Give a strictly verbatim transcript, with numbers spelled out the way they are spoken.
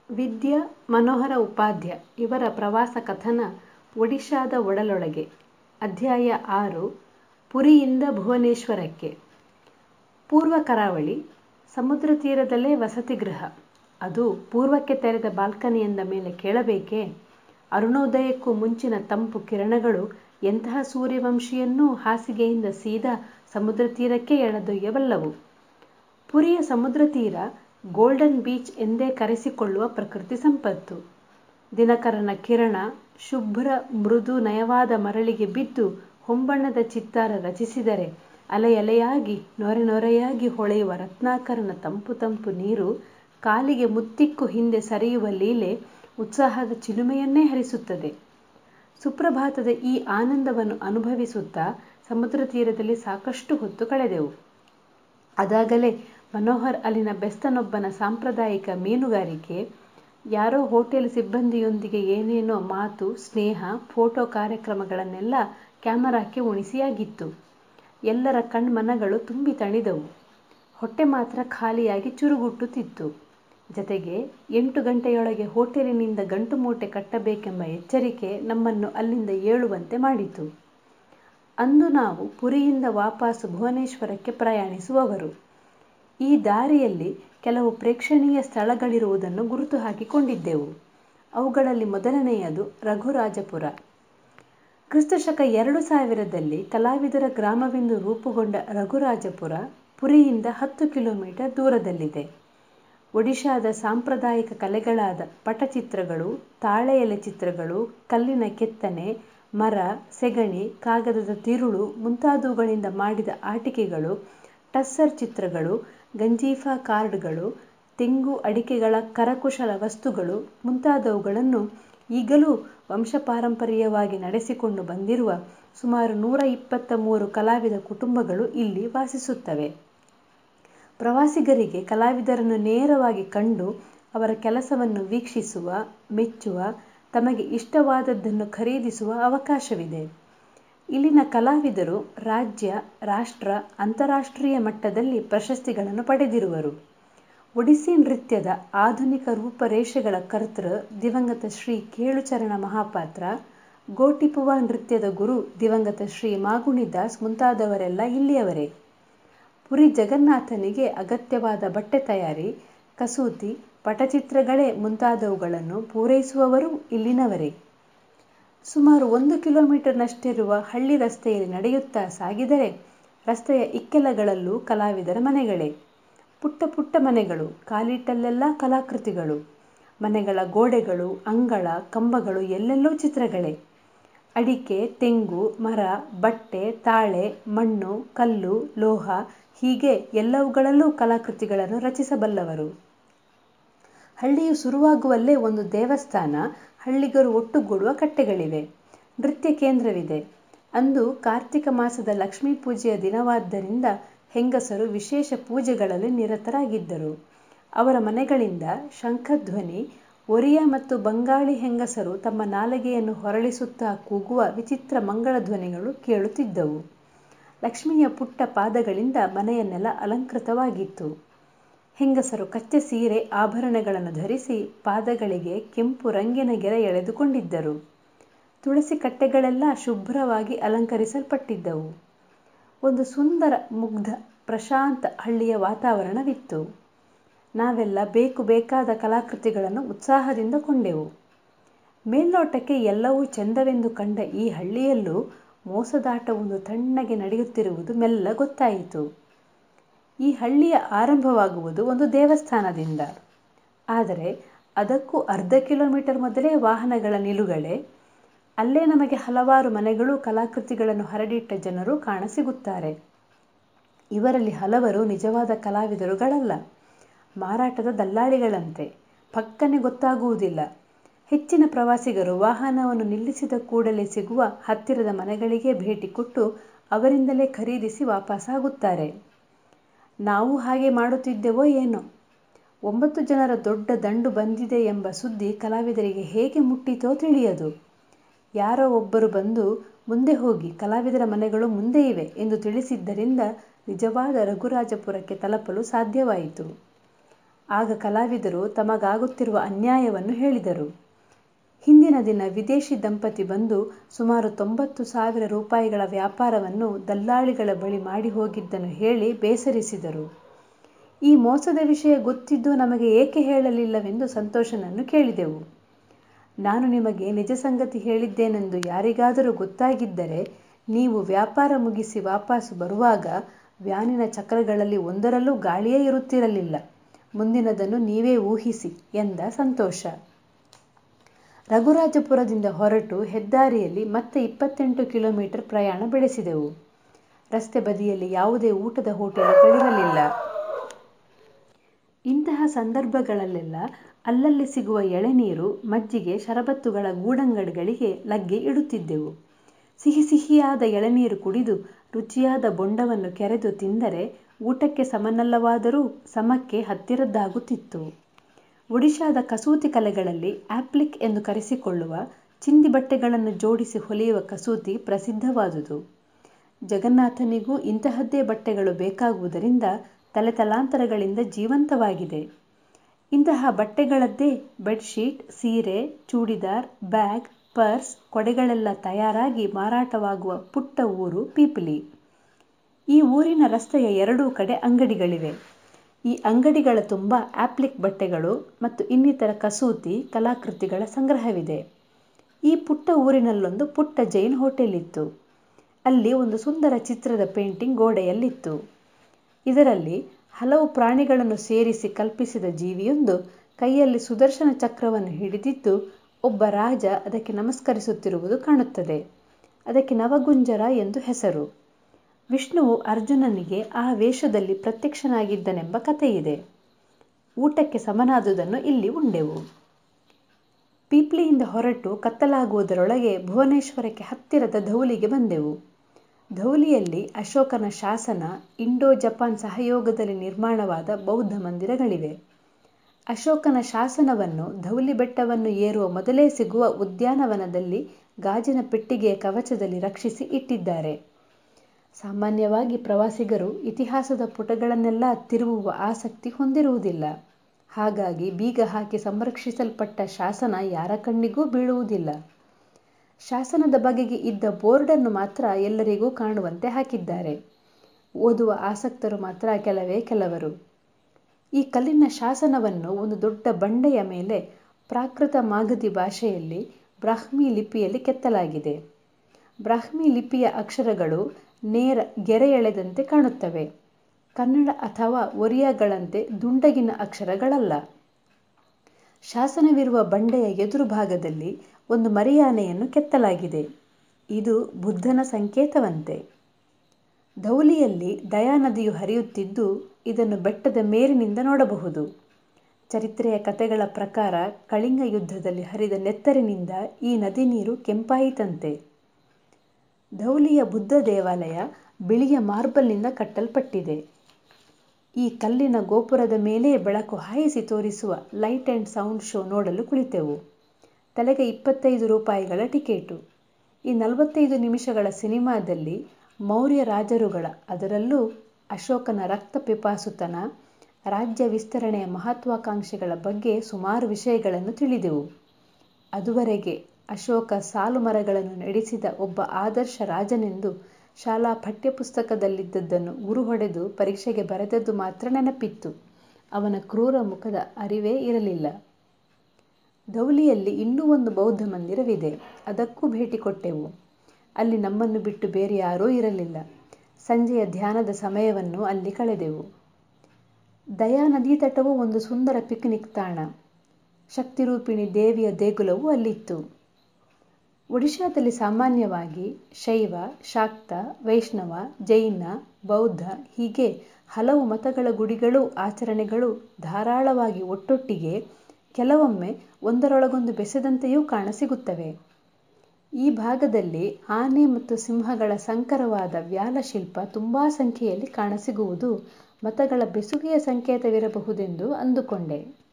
ವಿದ್ಯಾ ಮನೋಹರ ಉಪಾಧ್ಯ ಇವರ ಪ್ರವಾಸ ಕಥನ ಒಡಿಶಾದ ಒಡಲೊಳಗೆ. ಅಧ್ಯಾಯ ಆರು. ಪುರಿಯಿಂದ ಭುವನೇಶ್ವರಕ್ಕೆ. ಪೂರ್ವ ಕರಾವಳಿ. ಸಮುದ್ರ ತೀರದಲ್ಲೇ ವಸತಿ ಗೃಹ. ಅದು ಪೂರ್ವಕ್ಕೆ ತೆರೆದ ಬಾಲ್ಕನಿಯಿಂದ ಮೇಲೆ ಕೇಳಬೇಕೇ? ಅರುಣೋದಯಕ್ಕೂ ಮುಂಚಿನ ತಂಪು ಕಿರಣಗಳು ಎಂತಹ ಸೂರ್ಯವಂಶಿಯನ್ನೂ ಹಾಸಿಗೆಯಿಂದ ಸೀದಾ ಸಮುದ್ರ ತೀರಕ್ಕೆ ಎಳೆದೊಯ್ಯಬಲ್ಲವು. ಪುರಿಯ ಸಮುದ್ರ ತೀರ ಗೋಲ್ಡನ್ ಬೀಚ್ ಎಂದೇ ಕರೆಸಿಕೊಳ್ಳುವ ಪ್ರಕೃತಿ ಸಂಪತ್ತು. ದಿನಕರನ ಕಿರಣ ಶುಭ್ರ ಮೃದು ನಯವಾದ ಮರಳಿಗೆ ಬಿದ್ದು ಹೊಂಬಣ್ಣದ ಚಿತ್ತಾರ ರಚಿಸಿದರೆ ಅಲೆಯಲೆಯಾಗಿ ನೊರೆ ನೊರೆಯಾಗಿ ಹೊಳೆಯುವ ರತ್ನಾಕರನ ತಂಪು ತಂಪು ನೀರು ಕಾಲಿಗೆ ಮುತ್ತಿಕ್ಕು ಹಿಂದೆ ಸರಿಯುವ ಲೀಲೆ ಉತ್ಸಾಹದ ಚಿಲುಮೆಯನ್ನೇ ಹರಿಸುತ್ತದೆ. ಸುಪ್ರಭಾತದ ಈ ಆನಂದವನ್ನು ಅನುಭವಿಸುತ್ತಾ ಸಮುದ್ರ ತೀರದಲ್ಲಿ ಸಾಕಷ್ಟು ಹೊತ್ತು ಕಳೆದೆವು. ಅದಾಗಲೇ ಮನೋಹರ್ ಅಲ್ಲಿನ ಬೆಸ್ತನೊಬ್ಬನ ಸಾಂಪ್ರದಾಯಿಕ ಮೀನುಗಾರಿಕೆ, ಯಾರೋ ಹೋಟೆಲ್ ಸಿಬ್ಬಂದಿಯೊಂದಿಗೆ ಏನೇನೋ ಮಾತು, ಸ್ನೇಹ, ಫೋಟೋ ಕಾರ್ಯಕ್ರಮಗಳನ್ನೆಲ್ಲ ಕ್ಯಾಮರಾಕ್ಕೆ ಉಣಿಸಿಯಾಗಿತ್ತು. ಎಲ್ಲರ ಕಣ್ಮನಗಳು ತುಂಬಿ ತಣಿದವು. ಹೊಟ್ಟೆ ಮಾತ್ರ ಖಾಲಿಯಾಗಿ ಚುರುಗುಟ್ಟುತ್ತಿತ್ತು. ಜತೆಗೆ ಎಂಟು ಗಂಟೆಯೊಳಗೆ ಹೋಟೆಲಿನಿಂದ ಗಂಟು ಮೂಟೆ ಕಟ್ಟಬೇಕೆಂಬ ಎಚ್ಚರಿಕೆ ನಮ್ಮನ್ನು ಅಲ್ಲಿಂದ ಏಳುವಂತೆ ಮಾಡಿತು. ಅಂದು ನಾವು ಪುರಿಯಿಂದ ವಾಪಸ್ಸು ಭುವನೇಶ್ವರಕ್ಕೆ ಪ್ರಯಾಣಿಸುವವರು. ಈ ದಾರಿಯಲ್ಲಿ ಕೆಲವು ಪ್ರೇಕ್ಷಣೀಯ ಸ್ಥಳಗಳಿರುವುದನ್ನು ಗುರುತು ಹಾಕಿಕೊಂಡಿದ್ದೆವು. ಅವುಗಳಲ್ಲಿ ಮೊದಲನೆಯದು ರಘುರಾಜಪುರ. ಕ್ರಿಸ್ತಶಕ ಎರಡು ಸಾವಿರದಲ್ಲಿ ಕಲಾವಿದರ ಗ್ರಾಮವೆಂದು ರೂಪುಗೊಂಡ ರಘುರಾಜಪುರ ಪುರಿಯಿಂದ ಹತ್ತು ಕಿಲೋಮೀಟರ್ ದೂರದಲ್ಲಿದೆ. ಒಡಿಶಾದ ಸಾಂಪ್ರದಾಯಿಕ ಕಲೆಗಳಾದ ಪಟಚಿತ್ರಗಳು, ತಾಳೆ ಎಲೆ ಚಿತ್ರಗಳು, ಕಲ್ಲಿನ ಕೆತ್ತನೆ, ಮರ, ಸೆಗಣಿ, ಕಾಗದದ ತಿರುಳು ಮುಂತಾದವುಗಳಿಂದ ಮಾಡಿದ ಆಟಿಕೆಗಳು, ಟಸ್ಸರ್ ಚಿತ್ರಗಳು, ಗಂಜೀಫಾ ಕಾರ್ಡ್ಗಳು, ತೆಂಗು ಅಡಿಕೆಗಳ ಕರಕುಶಲ ವಸ್ತುಗಳು ಮುಂತಾದವುಗಳನ್ನು ಈಗಲೂ ವಂಶಪಾರಂಪರ್ಯವಾಗಿ ನಡೆಸಿಕೊಂಡು ಬಂದಿರುವ ಸುಮಾರು ನೂರ ಇಪ್ಪತ್ತ ಮೂರು ಕಲಾವಿದ ಕುಟುಂಬಗಳು ಇಲ್ಲಿ ವಾಸಿಸುತ್ತವೆ. ಪ್ರವಾಸಿಗರಿಗೆ ಕಲಾವಿದರನ್ನು ನೇರವಾಗಿ ಕಂಡು ಅವರ ಕೆಲಸವನ್ನು ವೀಕ್ಷಿಸುವ, ಮೆಚ್ಚುವ, ತಮಗೆ ಇಷ್ಟವಾದದ್ದನ್ನು ಖರೀದಿಸುವ ಅವಕಾಶವಿದೆ. ಇಲ್ಲಿನ ಕಲಾವಿದರು ರಾಜ್ಯ, ರಾಷ್ಟ್ರ, ಅಂತಾರಾಷ್ಟ್ರೀಯ ಮಟ್ಟದಲ್ಲಿ ಪ್ರಶಸ್ತಿಗಳನ್ನು ಪಡೆದಿರುವರು. ಒಡಿಸ್ಸಿ ನೃತ್ಯದ ಆಧುನಿಕ ರೂಪರೇಷೆಗಳ ಕರ್ತೃ ದಿವಂಗತ ಶ್ರೀ ಕೇಳುಚರಣ ಮಹಾಪಾತ್ರ, ಗೋಟಿಪುವ ನೃತ್ಯದ ಗುರು ದಿವಂಗತ ಶ್ರೀ ಮಾಗುಣಿ ದಾಸ್ ಮುಂತಾದವರೆಲ್ಲ ಇಲ್ಲಿಯವರೇ. ಪುರಿ ಜಗನ್ನಾಥನಿಗೆ ಅಗತ್ಯವಾದ ಬಟ್ಟೆ ತಯಾರಿ, ಕಸೂತಿ, ಪಟಚಿತ್ರಗಳೇ ಮುಂತಾದವುಗಳನ್ನು ಪೂರೈಸುವವರೂ ಇಲ್ಲಿನವರೇ. ಸುಮಾರು ಒಂದು ಕಿಲೋಮೀಟರ್ನಷ್ಟಿರುವ ಹಳ್ಳಿ ರಸ್ತೆಯಲ್ಲಿ ನಡೆಯುತ್ತಾ ಸಾಗಿದರೆ ರಸ್ತೆಯ ಇಕ್ಕೆಲಗಳಲ್ಲೂ ಕಲಾವಿದರ ಮನೆಗಳೇ. ಪುಟ್ಟ ಪುಟ್ಟ ಮನೆಗಳು, ಕಾಲಿಟ್ಟಲ್ಲೆಲ್ಲ ಕಲಾಕೃತಿಗಳು. ಮನೆಗಳ ಗೋಡೆಗಳು, ಅಂಗಳ, ಕಂಬಗಳು ಎಲ್ಲೆಲ್ಲೂ ಚಿತ್ರಗಳೇ. ಅಡಿಕೆ, ತೆಂಗು, ಮರ, ಬಟ್ಟೆ, ತಾಳೆ, ಮಣ್ಣು, ಕಲ್ಲು, ಲೋಹ ಹೀಗೆ ಎಲ್ಲವುಗಳಲ್ಲೂ ಕಲಾಕೃತಿಗಳನ್ನು ರಚಿಸಬಲ್ಲವರು. ಹಳ್ಳಿಯು ಶುರುವಾಗುವಲ್ಲೇ ಒಂದು ದೇವಸ್ಥಾನ, ಹಳ್ಳಿಗರು ಒಟ್ಟುಗೂಡುವ ಕಟ್ಟೆಗಳಿವೆ, ನೃತ್ಯ ಕೇಂದ್ರವಿದೆ. ಅಂದು ಕಾರ್ತಿಕ ಮಾಸದ ಲಕ್ಷ್ಮೀ ಪೂಜೆಯ ದಿನವಾದ್ದರಿಂದ ಹೆಂಗಸರು ವಿಶೇಷ ಪೂಜೆಗಳಲ್ಲಿ ನಿರತರಾಗಿದ್ದರು. ಅವರ ಮನೆಗಳಿಂದ ಶಂಖಧ್ವನಿ, ಒರಿಯ ಮತ್ತು ಬಂಗಾಳಿ ಹೆಂಗಸರು ತಮ್ಮ ನಾಲಿಗೆಯನ್ನು ಹೊರಳಿಸುತ್ತಾ ಕೂಗುವ ವಿಚಿತ್ರ ಮಂಗಳ ಧ್ವನಿಗಳು ಕೇಳುತ್ತಿದ್ದವು. ಲಕ್ಷ್ಮಿಯ ಪುಟ್ಟ ಪಾದಗಳಿಂದ ಮನೆಯ ನೆಲ ಅಲಂಕೃತವಾಗಿತ್ತು. ಹೆಂಗಸರು ಕಚ್ಚೆ ಸೀರೆ, ಆಭರಣಗಳನ್ನು ಧರಿಸಿ ಪಾದಗಳಿಗೆ ಕೆಂಪು ರಂಗಿನ ಗೆರೆ ಎಳೆದುಕೊಂಡಿದ್ದರು. ತುಳಸಿ ಕಟ್ಟೆಗಳೆಲ್ಲ ಶುಭ್ರವಾಗಿ ಅಲಂಕರಿಸಲ್ಪಟ್ಟಿದ್ದವು. ಒಂದು ಸುಂದರ, ಮುಗ್ಧ, ಪ್ರಶಾಂತ ಹಳ್ಳಿಯ ವಾತಾವರಣವಿತ್ತು. ನಾವೆಲ್ಲ ಬೇಕು ಬೇಕಾದ ಕಲಾಕೃತಿಗಳನ್ನು ಉತ್ಸಾಹದಿಂದ ಕೊಂಡೆವು. ಮೇಲ್ನೋಟಕ್ಕೆ ಎಲ್ಲವೂ ಚೆಂದವೆಂದು ಕಂಡ ಈ ಹಳ್ಳಿಯಲ್ಲೂ ಮೋಸದಾಟವೊಂದು ತಣ್ಣಗೆ ನಡೆಯುತ್ತಿರುವುದು ಮೆಲ್ಲ ಗೊತ್ತಾಯಿತು. ಈ ಹಳ್ಳಿಯ ಆರಂಭವಾಗುವುದು ಒಂದು ದೇವಸ್ಥಾನದಿಂದ. ಆದರೆ ಅದಕ್ಕೂ ಅರ್ಧ ಕಿಲೋಮೀಟರ್ ಮೊದಲೇ ವಾಹನಗಳ ನಿಲುಗಡೆ. ಅಲ್ಲೇ ನಮಗೆ ಹಲವಾರು ಮನೆಗಳು, ಕಲಾಕೃತಿಗಳನ್ನು ಹರಡಿಟ್ಟ ಜನರು ಕಾಣಸಿಗುತ್ತಾರೆ. ಇವರಲ್ಲಿ ಹಲವರು ನಿಜವಾದ ಕಲಾವಿದರುಗಳಲ್ಲ, ಮಾರಾಟದ ದಲ್ಲಾಳಿಗಳಂತೆ. ಪಕ್ಕನೆ ಗೊತ್ತಾಗುವುದಿಲ್ಲ. ಹೆಚ್ಚಿನ ಪ್ರವಾಸಿಗರು ವಾಹನವನ್ನು ನಿಲ್ಲಿಸಿದ ಕೂಡಲೇ ಸಿಗುವ ಹತ್ತಿರದ ಮನೆಗಳಿಗೆ ಭೇಟಿ ಕೊಟ್ಟು ಅವರಿಂದಲೇ ಖರೀದಿಸಿ ವಾಪಸ್ಸಾಗುತ್ತಾರೆ. ನಾವು ಹಾಗೆ ಮಾಡುತ್ತಿದ್ದೆವೋ ಏನೋ. ಒಂಬತ್ತು ಜನರ ದೊಡ್ಡ ದಂಡು ಬಂದಿದೆ ಎಂಬ ಸುದ್ದಿ ಕಲಾವಿದರಿಗೆ ಹೇಗೆ ಮುಟ್ಟಿತೋ ತಿಳಿಯದು. ಯಾರೋ ಒಬ್ಬರು ಬಂದು ಮುಂದೆ ಹೋಗಿ, ಕಲಾವಿದರ ಮನೆಗಳು ಮುಂದೆ ಇವೆ ಎಂದು ತಿಳಿಸಿದ್ದರಿಂದ ನಿಜವಾದ ರಘುರಾಜಪುರಕ್ಕೆ ತಲುಪಲು ಸಾಧ್ಯವಾಯಿತು. ಆಗ ಕಲಾವಿದರು ತಮಗಾಗುತ್ತಿರುವ ಅನ್ಯಾಯವನ್ನು ಹೇಳಿದರು. ಹಿಂದಿನ ದಿನ ವಿದೇಶಿ ದಂಪತಿ ಬಂದು ಸುಮಾರು ತೊಂಬತ್ತು ಸಾವಿರ ರೂಪಾಯಿಗಳ ವ್ಯಾಪಾರವನ್ನು ದಲ್ಲಾಳಿಗಳ ಬಳಿ ಮಾಡಿ ಹೋಗಿದ್ದನ್ನು ಹೇಳಿ ಬೇಸರಿಸಿದರು. ಈ ಮೋಸದ ವಿಷಯ ಗೊತ್ತಿದ್ದು ನಮಗೆ ಏಕೆ ಹೇಳಲಿಲ್ಲವೆಂದು ಸಂತೋಷನನ್ನು ಕೇಳಿದೆವು. ನಾನು ನಿಮಗೆ ನಿಜ ಸಂಗತಿ ಹೇಳಿದ್ದೇನೆಂದು ಯಾರಿಗಾದರೂ ಗೊತ್ತಾಗಿದ್ದರೆ ನೀವು ವ್ಯಾಪಾರ ಮುಗಿಸಿ ವಾಪಸ್ಸು ಬರುವಾಗ ವ್ಯಾನಿನ ಚಕ್ರಗಳಲ್ಲಿ ಒಂದರಲ್ಲೂ ಗಾಳಿಯೇ ಇರುತ್ತಿರಲಿಲ್ಲ. ಮುಂದಿನದನ್ನು ನೀವೇ ಊಹಿಸಿ ಎಂದ ಸಂತೋಷ. ರಘುರಾಜಪುರದಿಂದ ಹೊರಟು ಹೆದ್ದಾರಿಯಲ್ಲಿ ಮತ್ತೆ ಇಪ್ಪತ್ತೆಂಟು ಕಿಲೋಮೀಟರ್ ಪ್ರಯಾಣ ಬೆಳೆಸಿದೆವು. ರಸ್ತೆ ಬದಿಯಲ್ಲಿ ಯಾವುದೇ ಊಟದ ಹೋಟೆಲುಗಳಿರಲಿಲ್ಲ. ಇಂತಹ ಸಂದರ್ಭಗಳಲ್ಲೆಲ್ಲ ಅಲ್ಲಲ್ಲಿ ಸಿಗುವ ಎಳೆನೀರು, ಮಜ್ಜಿಗೆ, ಶರಬತ್ತುಗಳ ಗೂಡಂಗಡಿಗಳಿಗೆ ಲಗ್ಗೆ ಇಡುತ್ತಿದ್ದೆವು. ಸಿಹಿ ಸಿಹಿಯಾದ ಎಳೆನೀರು ಕುಡಿದು ರುಚಿಯಾದ ಬೊಂಡವನ್ನು ಕೆರೆದು ತಿಂದರೆ ಊಟಕ್ಕೆ ಸಮನಲ್ಲವಾದರೂ ಸಮಕ್ಕೆ ಹತ್ತಿರದ್ದಾಗುತ್ತಿತ್ತು. ಒಡಿಶಾದ ಕಸೂತಿ ಕಲೆಗಳಲ್ಲಿ ಆಪ್ಲಿಕ್ ಎಂದು ಕರೆಸಿಕೊಳ್ಳುವ ಚಿಂದಿ ಬಟ್ಟೆಗಳನ್ನು ಜೋಡಿಸಿ ಹೊಲಿಯುವ ಕಸೂತಿ ಪ್ರಸಿದ್ಧವಾದುದು. ಜಗನ್ನಾಥನಿಗೂ ಇಂತಹದ್ದೇ ಬಟ್ಟೆಗಳು ಬೇಕಾಗುವುದರಿಂದ ತಲೆತಲಾಂತರಗಳಿಂದ ಜೀವಂತವಾಗಿದೆ. ಇಂತಹ ಬಟ್ಟೆಗಳದ್ದೇ ಬೆಡ್ಶೀಟ್, ಸೀರೆ, ಚೂಡಿದಾರ್, ಬ್ಯಾಗ್, ಪರ್ಸ್, ಕೊಡೆಗಳೆಲ್ಲ ತಯಾರಾಗಿ ಮಾರಾಟವಾಗುವ ಪುಟ್ಟ ಊರು ಪೀಪಿಲಿ. ಈ ಊರಿನ ರಸ್ತೆಯ ಎರಡೂ ಕಡೆ ಅಂಗಡಿಗಳಿವೆ. ಈ ಅಂಗಡಿಗಳ ತುಂಬ ಆಪ್ಲಿಕ್ ಬಟ್ಟೆಗಳು ಮತ್ತು ಇನ್ನಿತರ ಕಸೂತಿ ಕಲಾಕೃತಿಗಳ ಸಂಗ್ರಹವಿದೆ. ಈ ಪುಟ್ಟ ಊರಿನಲ್ಲೊಂದು ಪುಟ್ಟ ಜೈನ್ ಹೋಟೆಲ್ ಇತ್ತು. ಅಲ್ಲಿ ಒಂದು ಸುಂದರ ಚಿತ್ರದ ಪೇಂಟಿಂಗ್ ಗೋಡೆಯಲ್ಲಿತ್ತು. ಇದರಲ್ಲಿ ಹಲವು ಪ್ರಾಣಿಗಳನ್ನು ಸೇರಿಸಿ ಕಲ್ಪಿಸಿದ ಜೀವಿಯೊಂದು ಕೈಯಲ್ಲಿ ಸುದರ್ಶನ ಚಕ್ರವನ್ನು ಹಿಡಿದಿದ್ದು ಒಬ್ಬ ರಾಜ ಅದಕ್ಕೆ ನಮಸ್ಕರಿಸುತ್ತಿರುವುದು ಕಾಣುತ್ತದೆ. ಅದಕ್ಕೆ ನವಗುಂಜರ ಎಂದು ಹೆಸರು. ವಿಷ್ಣುವು ಅರ್ಜುನನಿಗೆ ಆ ವೇಷದಲ್ಲಿ ಪ್ರತ್ಯಕ್ಷನಾಗಿದ್ದನೆಂಬ ಕಥೆಯಿದೆ. ಊಟಕ್ಕೆ ಸಮನಾದುದನ್ನು ಇಲ್ಲಿ ಉಂಡೆವು. ಪೀಪ್ಲಿಯಿಂದ ಹೊರಟು ಕತ್ತಲಾಗುವುದರೊಳಗೆ ಭುವನೇಶ್ವರಕ್ಕೆ ಹತ್ತಿರದ ಧೌಲಿಗೆ ಬಂದೆವು. ಧೌಲಿಯಲ್ಲಿ ಅಶೋಕನ ಶಾಸನ, ಇಂಡೋ ಜಪಾನ್ ಸಹಯೋಗದಲ್ಲಿ ನಿರ್ಮಾಣವಾದ ಬೌದ್ಧ ಮಂದಿರಗಳಿವೆ. ಅಶೋಕನ ಶಾಸನವನ್ನು ಧೌಲಿ ಬೆಟ್ಟವನ್ನು ಏರುವ ಮೊದಲೇ ಸಿಗುವ ಉದ್ಯಾನವನದಲ್ಲಿ ಗಾಜಿನ ಪೆಟ್ಟಿಗೆಯ ಕವಚದಲ್ಲಿ ರಕ್ಷಿಸಿ ಇಟ್ಟಿದ್ದಾರೆ. ಸಾಮಾನ್ಯವಾಗಿ ಪ್ರವಾಸಿಗರು ಇತಿಹಾಸದ ಪುಟಗಳನ್ನೆಲ್ಲ ತಿರುವುವ ಆಸಕ್ತಿ ಹೊಂದಿರುವುದಿಲ್ಲ. ಹಾಗಾಗಿ ಬೀಗ ಹಾಕಿ ಸಂರಕ್ಷಿಸಲ್ಪಟ್ಟ ಶಾಸನ ಯಾರ ಕಣ್ಣಿಗೂ ಬೀಳುವುದಿಲ್ಲ. ಶಾಸನದ ಬಗೆಗೆ ಇದ್ದ ಬೋರ್ಡನ್ನು ಮಾತ್ರ ಎಲ್ಲರಿಗೂ ಕಾಣುವಂತೆ ಹಾಕಿದ್ದಾರೆ. ಓದುವ ಆಸಕ್ತರು ಮಾತ್ರ ಕೆಲವೇ ಕೆಲವರು. ಈ ಕಲ್ಲಿನ ಶಾಸನವನ್ನು ಒಂದು ದೊಡ್ಡ ಬಂಡೆಯ ಮೇಲೆ ಪ್ರಾಕೃತ ಮಾಗಧಿ ಭಾಷೆಯಲ್ಲಿ ಬ್ರಾಹ್ಮಿ ಲಿಪಿಯಲ್ಲಿ ಕೆತ್ತಲಾಗಿದೆ. ಬ್ರಾಹ್ಮಿ ಲಿಪಿಯ ಅಕ್ಷರಗಳು ನೇರ ಗೆರೆ ಎಳೆದಂತೆ ಕಾಣುತ್ತವೆ. ಕನ್ನಡ ಅಥವಾ ಒರಿಯಾಗಳಂತೆ ದುಂಡಗಿನ ಅಕ್ಷರಗಳಲ್ಲ. ಶಾಸನವಿರುವ ಬಂಡೆಯ ಎದುರು ಭಾಗದಲ್ಲಿ ಒಂದು ಮರಿಯಾನೆಯನ್ನು ಕೆತ್ತಲಾಗಿದೆ. ಇದು ಬುದ್ಧನ ಸಂಕೇತವಂತೆ. ಧೌಲಿಯಲ್ಲಿ ದಯಾನದಿಯು ಹರಿಯುತ್ತಿದ್ದು ಇದನ್ನು ಬೆಟ್ಟದ ಮೇಲಿನಿಂದ ನೋಡಬಹುದು. ಚರಿತ್ರೆಯ ಕಥೆಗಳ ಪ್ರಕಾರ ಕಳಿಂಗ ಯುದ್ಧದಲ್ಲಿ ಹರಿದ ನೆತ್ತರಿನಿಂದ ಈ ನದಿ ನೀರು ಕೆಂಪಾಯಿತಂತೆ. ಧೌಲಿಯ ಬುದ್ಧ ದೇವಾಲಯ ಬಿಳಿಯ ಮಾರ್ಬಲ್ನಿಂದ ಕಟ್ಟಲ್ಪಟ್ಟಿದೆ. ಈ ಕಲ್ಲಿನ ಗೋಪುರದ ಮೇಲೆ ಬೆಳಕು ಹಾಯಿಸಿ ತೋರಿಸುವ ಲೈಟ್ ಆ್ಯಂಡ್ ಸೌಂಡ್ ಶೋ ನೋಡಲು ಕುಳಿತೆವು. ತಲೆಗೆ ಇಪ್ಪತ್ತೈದು ರೂಪಾಯಿಗಳ ಟಿಕೆಟು. ಈ ನಲವತ್ತೈದು ನಿಮಿಷಗಳ ಸಿನಿಮಾದಲ್ಲಿ ಮೌರ್ಯ ರಾಜರುಗಳ, ಅದರಲ್ಲೂ ಅಶೋಕನ ರಕ್ತ ಪಿಪಾಸುತನ, ರಾಜ್ಯ ವಿಸ್ತರಣೆಯ ಮಹತ್ವಾಕಾಂಕ್ಷೆಗಳ ಬಗ್ಗೆ ಸುಮಾರು ವಿಷಯಗಳನ್ನು ತಿಳಿದೆವು. ಅದುವರೆಗೆ ಅಶೋಕ ಸಾಲು ಮರಗಳನ್ನು ನಡೆಸಿದ ಒಬ್ಬ ಆದರ್ಶ ರಾಜನೆಂದು ಶಾಲಾ ಪಠ್ಯಪುಸ್ತಕದಲ್ಲಿದ್ದದ್ದನ್ನು ಉರು ಹೊಡೆದು ಪರೀಕ್ಷೆಗೆ ಬರೆದದ್ದು ಮಾತ್ರ ನೆನಪಿತ್ತು. ಅವನ ಕ್ರೂರ ಮುಖದ ಅರಿವೇ ಇರಲಿಲ್ಲ. ಧೌಲಿಯಲ್ಲಿ ಇನ್ನೂ ಒಂದು ಬೌದ್ಧ ಮಂದಿರವಿದೆ. ಅದಕ್ಕೂ ಭೇಟಿ ಕೊಟ್ಟೆವು. ಅಲ್ಲಿ ನಮ್ಮನ್ನು ಬಿಟ್ಟು ಬೇರೆ ಯಾರೂ ಇರಲಿಲ್ಲ. ಸಂಜೆಯ ಧ್ಯಾನದ ಸಮಯವನ್ನು ಅಲ್ಲಿ ಕಳೆದೆವು. ದಯಾ ನದಿ ತಟವು ಒಂದು ಸುಂದರ ಪಿಕ್ನಿಕ್ ತಾಣ. ಶಕ್ತಿರೂಪಿಣಿ ದೇವಿಯ ದೇಗುಲವೂ ಅಲ್ಲಿತ್ತು. ಒಡಿಶಾದಲ್ಲಿ ಸಾಮಾನ್ಯವಾಗಿ ಶೈವ, ಶಾಕ್ತ, ವೈಷ್ಣವ, ಜೈನ, ಬೌದ್ಧ ಹೀಗೆ ಹಲವು ಮತಗಳ ಗುಡಿಗಳು, ಆಚರಣೆಗಳು ಧಾರಾಳವಾಗಿ ಒಟ್ಟೊಟ್ಟಿಗೆ, ಕೆಲವೊಮ್ಮೆ ಒಂದರೊಳಗೊಂದು ಬೆಸೆದಂತೆಯೂ ಕಾಣಸಿಗುತ್ತವೆ. ಈ ಭಾಗದಲ್ಲಿ ಆನೆ ಮತ್ತು ಸಿಂಹಗಳ ಸಂಕರವಾದ ವ್ಯಾಲಶಿಲ್ಪ ತುಂಬಾ ಸಂಖ್ಯೆಯಲ್ಲಿ ಕಾಣಸಿಗುವುದು ಮತಗಳ ಬೆಸುಗೆಯ ಸಂಕೇತವಿರಬಹುದೆಂದು ಅಂದುಕೊಂಡೆ.